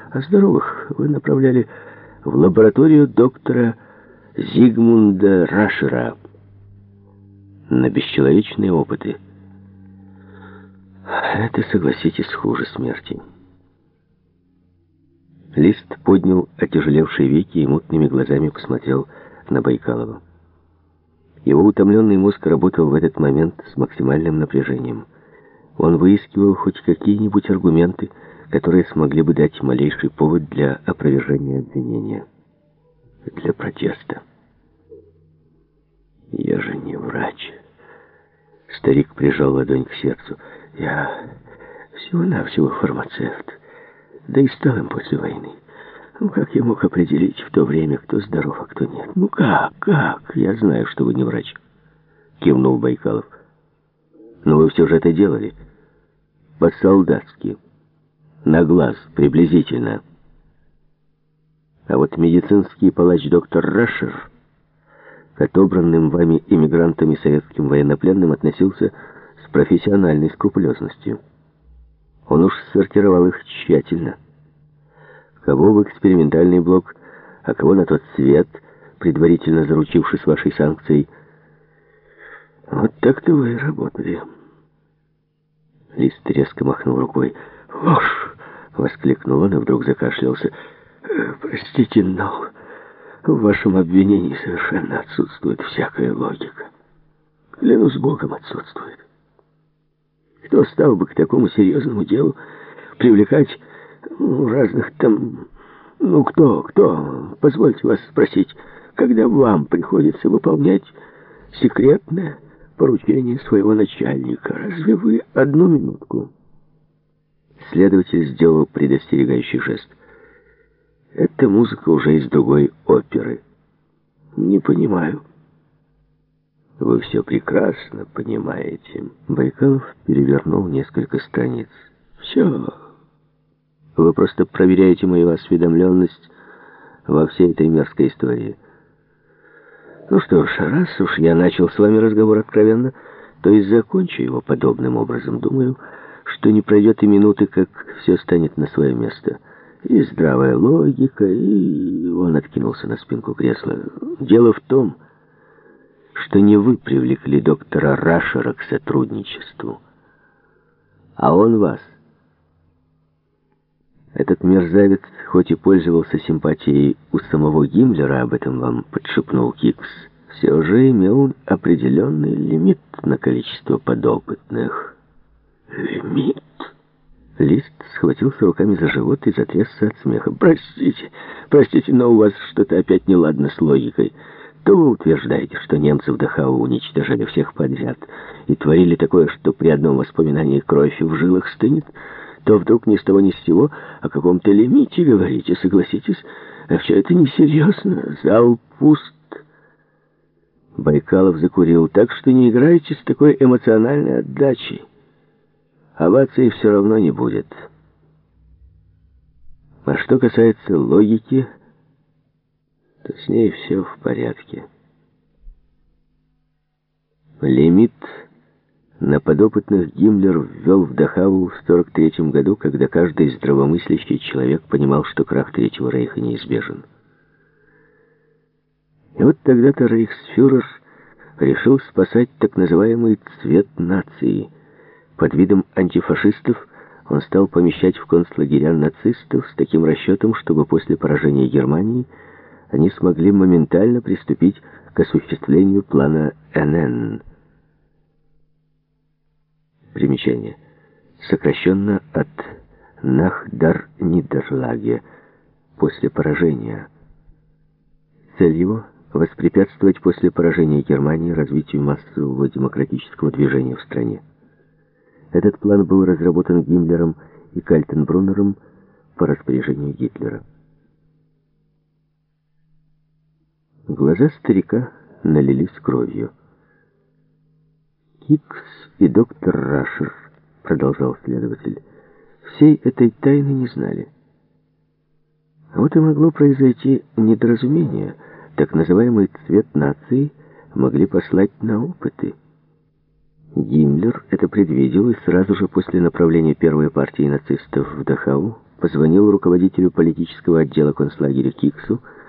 А здоровых вы направляли в лабораторию доктора Зигмунда Рашера на бесчеловечные опыты. Это, согласитесь, хуже смерти. Лист поднял отяжелевшие веки и мутными глазами посмотрел на Байкалова. Его утомленный мозг работал в этот момент с максимальным напряжением. Он выискивал хоть какие-нибудь аргументы, которые смогли бы дать малейший повод для опровержения обвинения, для протеста. «Я же не врач». Старик прижал ладонь к сердцу. «Я всего-навсего фармацевт. Да и стал им после войны. Ну, как я мог определить в то время, кто здоров, а кто нет? Ну, как? Я знаю, что вы не врач», — кивнул Байкалов. «Но вы все же это делали. По-солдатски. На глаз, приблизительно. А вот медицинский палач доктор Рашер к отобранным вами иммигрантами советским военнопленным относился с профессиональной скрупулезностью. Он уж сортировал их тщательно. Кого в экспериментальный блок, а кого на тот свет, предварительно заручившись вашей санкцией. Вот так-то вы и работали». Лист резко махнул рукой. «Ложь!» — воскликнул он и вдруг закашлялся. «Простите, но в вашем обвинении совершенно отсутствует всякая логика. Клянусь Богом, отсутствует. Кто стал бы к такому серьезному делу привлекать разных там... Ну, кто? Позвольте вас спросить, когда вам приходится выполнять секретное поручение своего начальника? Разве вы... Одну минутку». Следователь сделал предостерегающий жест. «Эта музыка уже из другой оперы». «Не понимаю». «Вы все прекрасно понимаете». Байкалов перевернул несколько страниц. «Все. Вы просто проверяете мою осведомленность во всей этой мерзкой истории. Ну что ж, раз уж я начал с вами разговор откровенно, то и закончу его подобным образом. Думаю, что не пройдет и минуты, как все станет на свое место. И здравая логика, и...» Он откинулся на спинку кресла. «Дело в том, что не вы привлекли доктора Рашера к сотрудничеству, а он вас. Этот мерзавец, хоть и пользовался симпатией у самого Гиммлера, об этом вам подшепнул Кикс, все же имел определенный лимит на количество подопытных». «Лимит?» Лист схватился руками за живот и затрясся от смеха. «Простите, но у вас что-то опять неладно с логикой. То вы утверждаете, что немцы в Дахау уничтожали всех подряд и творили такое, что при одном воспоминании кровь в жилах стынет, то вдруг ни с того ни с сего о каком-то лимите говорите, согласитесь? А все это несерьезно. Зал пуст». Байкалов закурил. «Так что не играйте с такой эмоциональной отдачей. Овации все равно не будет. А что касается логики, то с ней все в порядке. Лимит на подопытных Гиммлер ввел в Дахау в 1943 году, когда каждый здравомыслящий человек понимал, что крах Третьего Рейха неизбежен. И вот тогда-то рейхсфюрер решил спасать так называемый цвет нации. Под видом антифашистов он стал помещать в концлагеря нацистов с таким расчетом, чтобы после поражения Германии они смогли моментально приступить к осуществлению плана НН. Примечание. Сокращенно от Нах-дар-Нидерлаге, после поражения. Цель его — воспрепятствовать после поражения Германии развитию массового демократического движения в стране. Этот план был разработан Гиммлером и Кальтенбруннером по распоряжению Гитлера. Глаза старика налились кровью. «Кикс и доктор Рашер», — продолжал следователь, — «всей этой тайны не знали. А вот и могло произойти недоразумение. Так называемый цвет нации могли послать на опыты. Гиммлер это предвидел и сразу же после направления первой партии нацистов в Дахау позвонил руководителю политического отдела концлагеря Киксу